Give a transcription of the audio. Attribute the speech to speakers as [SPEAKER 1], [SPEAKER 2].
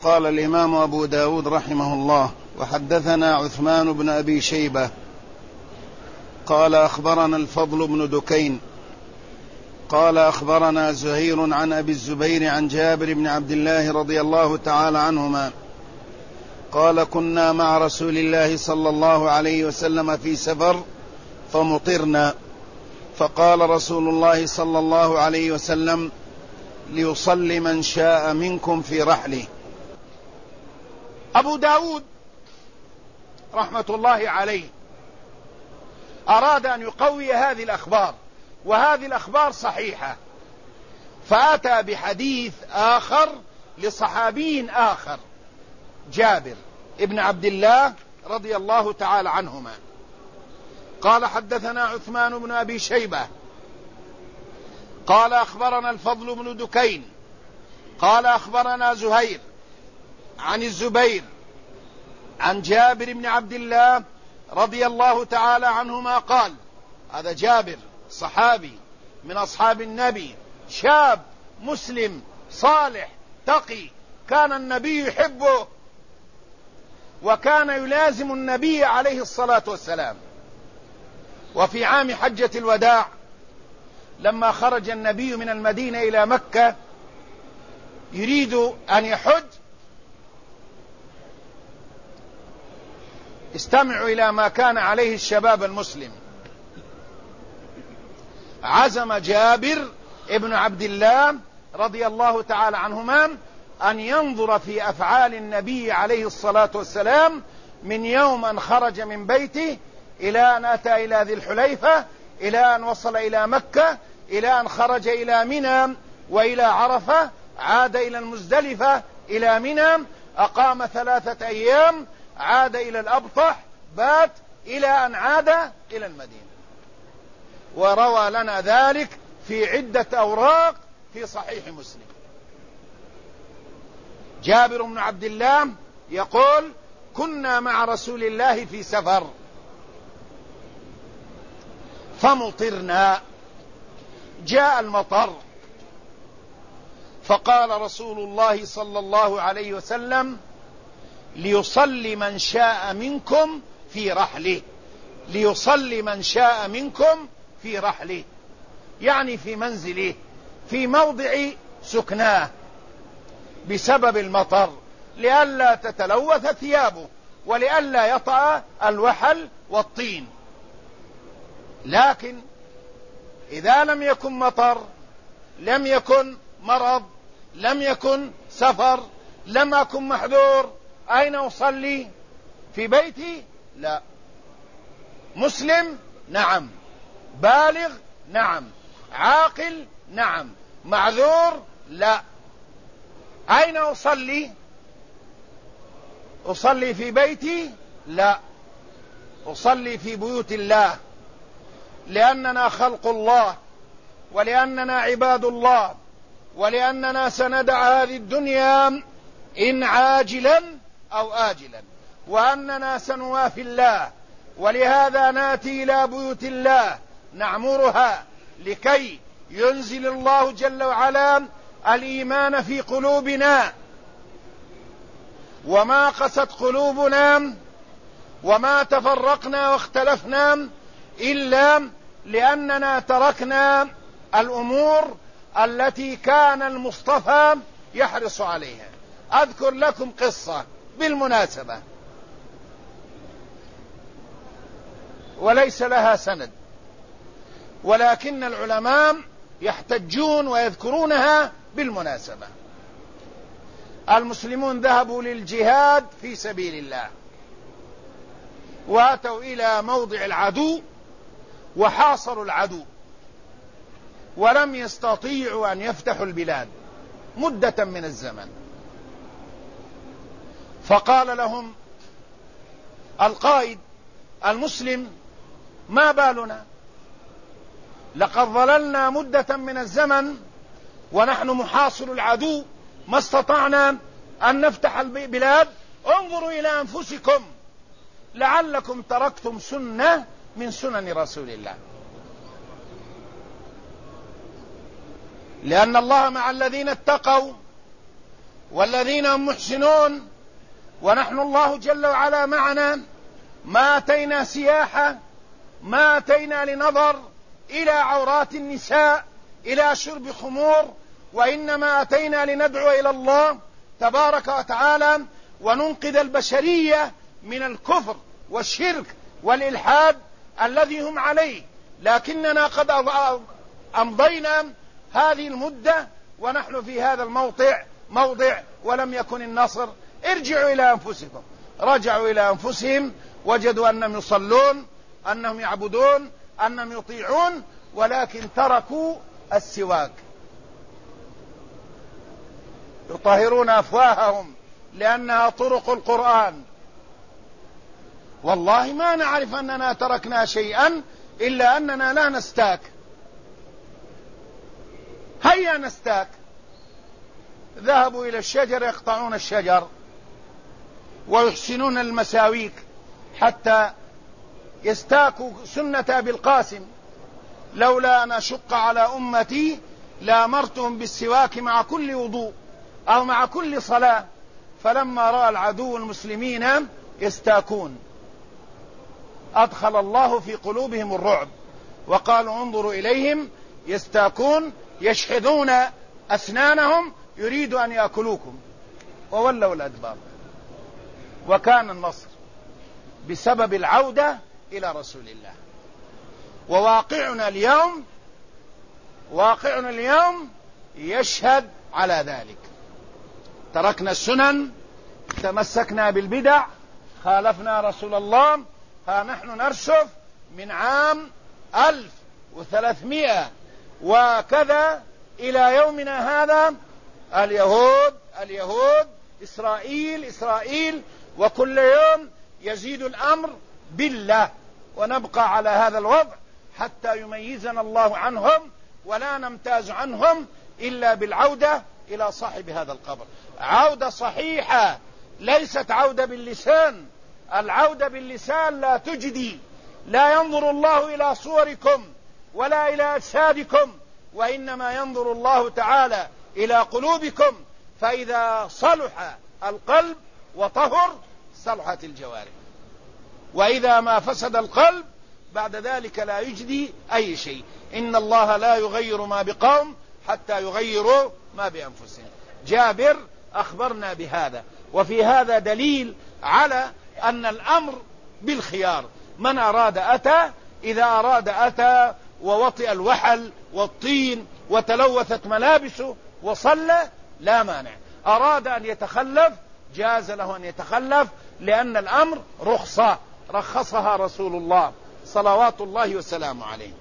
[SPEAKER 1] قال الإمام أبو داود رحمه الله: وحدثنا عثمان بن أبي شيبة قال أخبرنا الفضل بن دكين قال أخبرنا زهير عن أبي الزبير عن جابر بن عبد الله رضي الله تعالى عنهما قال: كنا مع رسول الله صلى الله عليه وسلم في سفر فمطرنا، فقال رسول الله صلى الله عليه وسلم: ليصلي من شاء منكم في رحله.
[SPEAKER 2] أبو داود رحمة الله عليه أراد أن يقوي هذه الأخبار، وهذه الأخبار صحيحة، فأتى بحديث آخر لصحابي آخر جابر ابن عبد الله رضي الله تعالى عنهما قال: حدثنا عثمان بن أبي شيبة قال أخبرنا الفضل بن دكين قال أخبرنا زهير عن الزبير عن جابر بن عبد الله رضي الله تعالى عنهما قال، هذا جابر صحابي من أصحاب النبي، شاب مسلم صالح تقي، كان النبي يحبه وكان يلازم النبي عليه الصلاة والسلام. وفي عام حجة الوداع لما خرج النبي من المدينة إلى مكة يريد أن يحج، استمعوا إلى ما كان عليه الشباب المسلم. عزم جابر ابن عبد الله رضي الله تعالى عنهما أن ينظر في أفعال النبي عليه الصلاة والسلام من يوم أن خرج من بيته إلى أن أتى إلى ذي الحليفة، إلى أن وصل إلى مكة، إلى أن خرج إلى منى وإلى عرفة، عاد إلى المزدلفة إلى منى، أقام 3 أيام، عاد إلى الأبطح، بات، إلى أن عاد إلى المدينة. وروى لنا ذلك في عدة أوراق في صحيح مسلم. جابر بن عبد الله يقول: كنا مع رسول الله في سفر فمطرنا، جاء المطر، فقال رسول الله صلى الله عليه وسلم: ليصلي من شاء منكم في رحله. ليصلي من شاء منكم في رحله، يعني في منزله، في موضع سكناه، بسبب المطر، لئلا تتلوث ثيابه ولئلا يطأ الوحل والطين. لكن إذا لم يكن مطر، لم يكن مرض، لم يكن سفر، لم أكن محذور، أين أصلي؟ في بيتي؟ لا. مسلم؟ نعم. بالغ؟ نعم. عاقل؟ نعم. معذور؟ لا. أين أصلي؟ أصلي في بيتي؟ لا، أصلي في بيوت الله، لأننا خلق الله، ولأننا عباد الله، ولأننا سندع هذه الدنيا إن عاجلا أو آجلا، وأننا سنوافي الله، ولهذا ناتي إلى بيوت الله نعمرها لكي ينزل الله جل وعلا الإيمان في قلوبنا. وما قست قلوبنا وما تفرقنا واختلفنا إلا لأننا تركنا الأمور التي كان المصطفى يحرص عليها. أذكر لكم قصة بالمناسبة وليس لها سند، ولكن العلماء يحتجون ويذكرونها بالمناسبة. المسلمون ذهبوا للجهاد في سبيل الله، واتوا إلى موضع العدو وحاصروا العدو، ولم يستطيعوا أن يفتحوا البلاد مدة من الزمن. فقال لهم القائد المسلم: ما بالنا؟ لقد ظللنا مدة من الزمن ونحن محاصر العدو، ما استطعنا أن نفتح البلاد. انظروا إلى أنفسكم لعلكم تركتم سنة من سنن رسول الله، لأن الله مع الذين اتقوا والذين هم محسنون. ونحن الله جل وعلا معنا، ما أتينا سياحة، ما أتينا لنظر إلى عورات النساء، إلى شرب خمور، وإنما أتينا لندعو إلى الله تبارك وتعالى وننقذ البشرية من الكفر والشرك والإلحاد الذي هم عليه. لكننا قد أمضينا هذه المدة ونحن في هذا موضع ولم يكن النصر. ارجعوا إلى أنفسكم. رجعوا إلى أنفسهم وجدوا أنهم يصلون، أنهم يعبدون، أنهم يطيعون، ولكن تركوا السواك. يطهرون أفواههم لأنها طرق القرآن. والله ما نعرف أننا تركنا شيئا إلا أننا لا نستاك. هيا نستاك. ذهبوا إلى الشجر يقطعون الشجر ويحسنون المساويك حتى يستاكوا سنة أبي القاسم: لولا أن أشق على أمتي لأمرتهم بالسواك مع كل وضوء أو مع كل صلاة. فلما رأى العدو المسلمين يستاكون أدخل الله في قلوبهم الرعب، وقالوا انظروا إليهم يستاكون يشحذون أسنانهم يريد أن يأكلوكم، وولوا الأدبار. وكان النصر بسبب العودة إلى رسول الله. وواقعنا اليوم يشهد على ذلك. تركنا السنن، تمسكنا بالبدع، خالفنا رسول الله. ها نحن نرسف من عام 1300 وكذا إلى يومنا هذا. اليهود إسرائيل، وكل يوم يزيد الأمر بالله. ونبقى على هذا الوضع حتى يميزنا الله عنهم، ولا نمتاز عنهم إلا بالعودة إلى صاحب هذا القبر. عودة صحيحة، ليست عودة باللسان. العودة باللسان لا تجدي. لا ينظر الله إلى صوركم ولا إلى أجسادكم، وإنما ينظر الله تعالى إلى قلوبكم. فإذا صلح القلب وطهر صلحت الجوارح، وإذا ما فسد القلب بعد ذلك لا يجدي أي شيء. إن الله لا يغير ما بقوم حتى يغيروا ما بأنفسهم. جابر أخبرنا بهذا، وفي هذا دليل على أن الأمر بالخيار. من أراد أتى، إذا أراد أتى ووطئ الوحل والطين وتلوثت ملابسه وصلى لا مانع. أراد أن يتخلف جاز له أن يتخلف، لأن الأمر رخصة رخصها رسول الله صلوات الله وسلامه عليه.